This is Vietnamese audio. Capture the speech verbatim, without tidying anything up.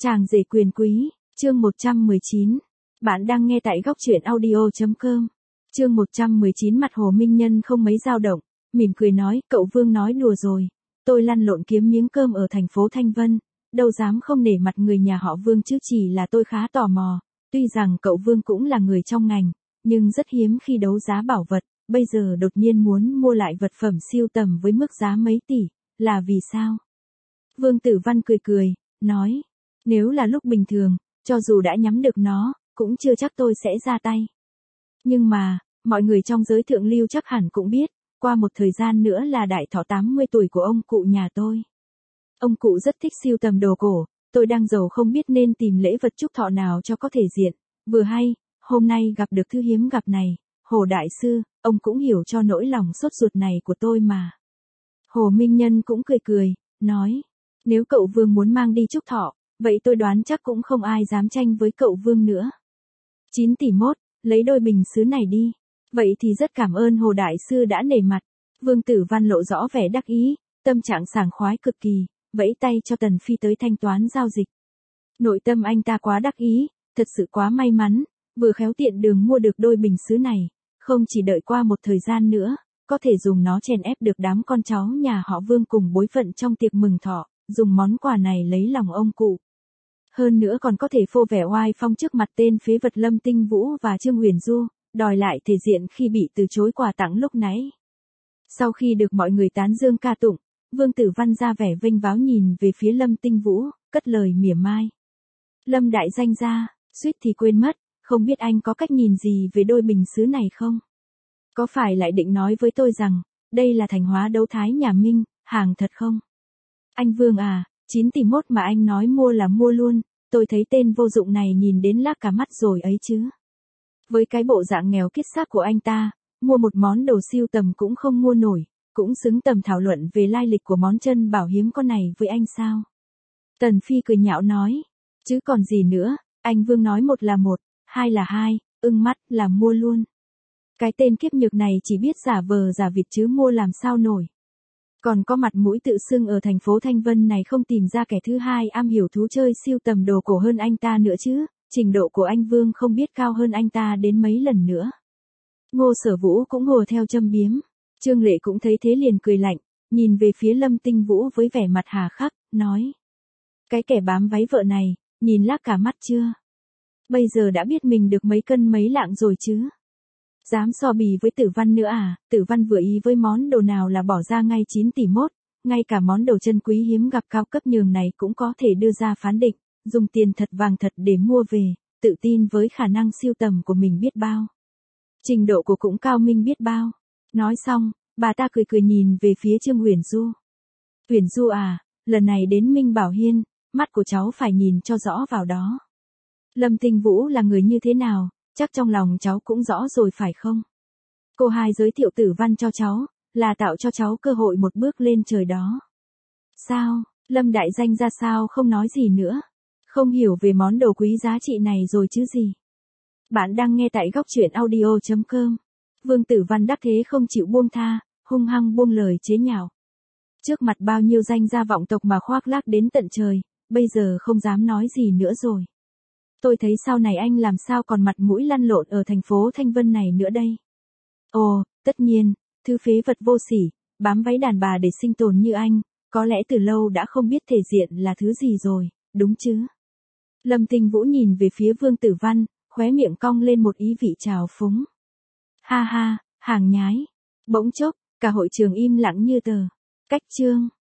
Chàng rể quyền quý, chương một trăm mười chín. Bạn đang nghe tại góc truyện audio chấm com. Chương một trăm mười chín. Mặt Hồ Minh Nhân không mấy dao động, mỉm cười nói, cậu Vương nói đùa rồi. Tôi lăn lộn kiếm miếng cơm ở thành phố Thanh Vân, đâu dám không nể mặt người nhà họ Vương chứ, chỉ là tôi khá tò mò. Tuy rằng cậu Vương cũng là người trong ngành, nhưng rất hiếm khi đấu giá bảo vật, bây giờ đột nhiên muốn mua lại vật phẩm siêu tầm với mức giá mấy tỷ, là vì sao? Vương Tử Văn cười cười, nói, nếu là lúc bình thường, cho dù đã nhắm được nó, cũng chưa chắc tôi sẽ ra tay. Nhưng mà, mọi người trong giới thượng lưu chắc hẳn cũng biết, qua một thời gian nữa là đại thọ tám mươi tuổi của ông cụ nhà tôi. Ông cụ rất thích sưu tầm đồ cổ, tôi đang giàu không biết nên tìm lễ vật chúc thọ nào cho có thể diện. Vừa hay, hôm nay gặp được thứ hiếm gặp này, Hồ Đại Sư, ông cũng hiểu cho nỗi lòng sốt ruột này của tôi mà. Hồ Minh Nhân cũng cười cười, nói, nếu cậu Vương muốn mang đi chúc thọ, vậy tôi đoán chắc cũng không ai dám tranh với cậu Vương nữa. chín tỷ mốt, lấy đôi bình sứ này đi. Vậy thì rất cảm ơn Hồ Đại Sư đã nể mặt. Vương Tử Văn lộ rõ vẻ đắc ý, tâm trạng sảng khoái cực kỳ, vẫy tay cho Tần Phi tới thanh toán giao dịch. Nội tâm anh ta quá đắc ý, thật sự quá may mắn, vừa khéo tiện đường mua được đôi bình sứ này, không chỉ đợi qua một thời gian nữa, có thể dùng nó chèn ép được đám con cháu nhà họ Vương cùng bối phận trong tiệc mừng thọ, dùng món quà này lấy lòng ông cụ. Hơn nữa còn có thể phô vẻ oai phong trước mặt tên phế vật Lâm Tinh Vũ và Trương Huyền Du, đòi lại thể diện khi bị từ chối quà tặng lúc nãy. Sau khi được mọi người tán dương ca tụng, Vương Tử Văn ra vẻ vênh váo nhìn về phía Lâm Tinh Vũ, cất lời mỉa mai. Lâm đại danh gia, suýt thì quên mất, không biết anh có cách nhìn gì về đôi bình sứ này không? Có phải lại định nói với tôi rằng, đây là thành hóa đấu thái nhà Minh, hàng thật không? Anh Vương à, chín tỷ mốt mà anh nói mua là mua luôn, tôi thấy tên vô dụng này nhìn đến lác cả mắt rồi ấy chứ. Với cái bộ dạng nghèo kiết xác của anh ta, mua một món đồ siêu tầm cũng không mua nổi, cũng xứng tầm thảo luận về lai lịch của món chân bảo hiếm con này với anh sao? Tần Phi cười nhạo nói, chứ còn gì nữa, anh Vương nói một là một, hai là hai, ưng mắt là mua luôn. Cái tên kiếp nhược này chỉ biết giả vờ giả vịt chứ mua làm sao nổi. Còn có mặt mũi tự xưng ở thành phố Thanh Vân này không tìm ra kẻ thứ hai am hiểu thú chơi siêu tầm đồ cổ hơn anh ta nữa chứ, trình độ của anh Vương không biết cao hơn anh ta đến mấy lần nữa. Ngô Sở Vũ cũng hùa theo châm biếm, Trương Lệ cũng thấy thế liền cười lạnh, nhìn về phía Lâm Tinh Vũ với vẻ mặt hà khắc, nói. Cái kẻ bám váy vợ này, nhìn lác cả mắt chưa? Bây giờ đã biết mình được mấy cân mấy lạng rồi chứ? Dám so bì với Tử Văn nữa à? Tử Văn vừa ý với món đồ nào là bỏ ra ngay chín tỷ mốt, ngay cả món đồ chân quý hiếm gặp cao cấp nhường này cũng có thể đưa ra phán định, dùng tiền thật vàng thật để mua về, tự tin với khả năng siêu tầm của mình biết bao. Trình độ của cũng cao minh biết bao. Nói xong, bà ta cười cười nhìn về phía Trương Huyền Du. Huyền Du à, lần này đến Minh Bảo Hiên, mắt của cháu phải nhìn cho rõ vào đó. Lâm Tinh Vũ là người như thế nào, chắc trong lòng cháu cũng rõ rồi phải không? Cô hai giới thiệu Tử Văn cho cháu, là tạo cho cháu cơ hội một bước lên trời đó. Sao, Lâm đại danh ra sao không nói gì nữa? Không hiểu về món đồ quý giá trị này rồi chứ gì? Bạn đang nghe tại góc truyện audio chấm com. Vương Tử Văn đắc thế không chịu buông tha, hung hăng buông lời chế nhạo. Trước mặt bao nhiêu danh gia vọng tộc mà khoác lác đến tận trời, bây giờ không dám nói gì nữa rồi. Tôi thấy sau này anh làm sao còn mặt mũi lăn lộn ở thành phố Thanh Vân này nữa đây. Ồ, tất nhiên, thứ phế vật vô sỉ, bám váy đàn bà để sinh tồn như anh, có lẽ từ lâu đã không biết thể diện là thứ gì rồi, đúng chứ? Lâm Tinh Vũ nhìn về phía Vương Tử Văn, khóe miệng cong lên một ý vị trào phúng. Ha ha, hàng nhái. Bỗng chốc, cả hội trường im lặng như tờ. Cách chương.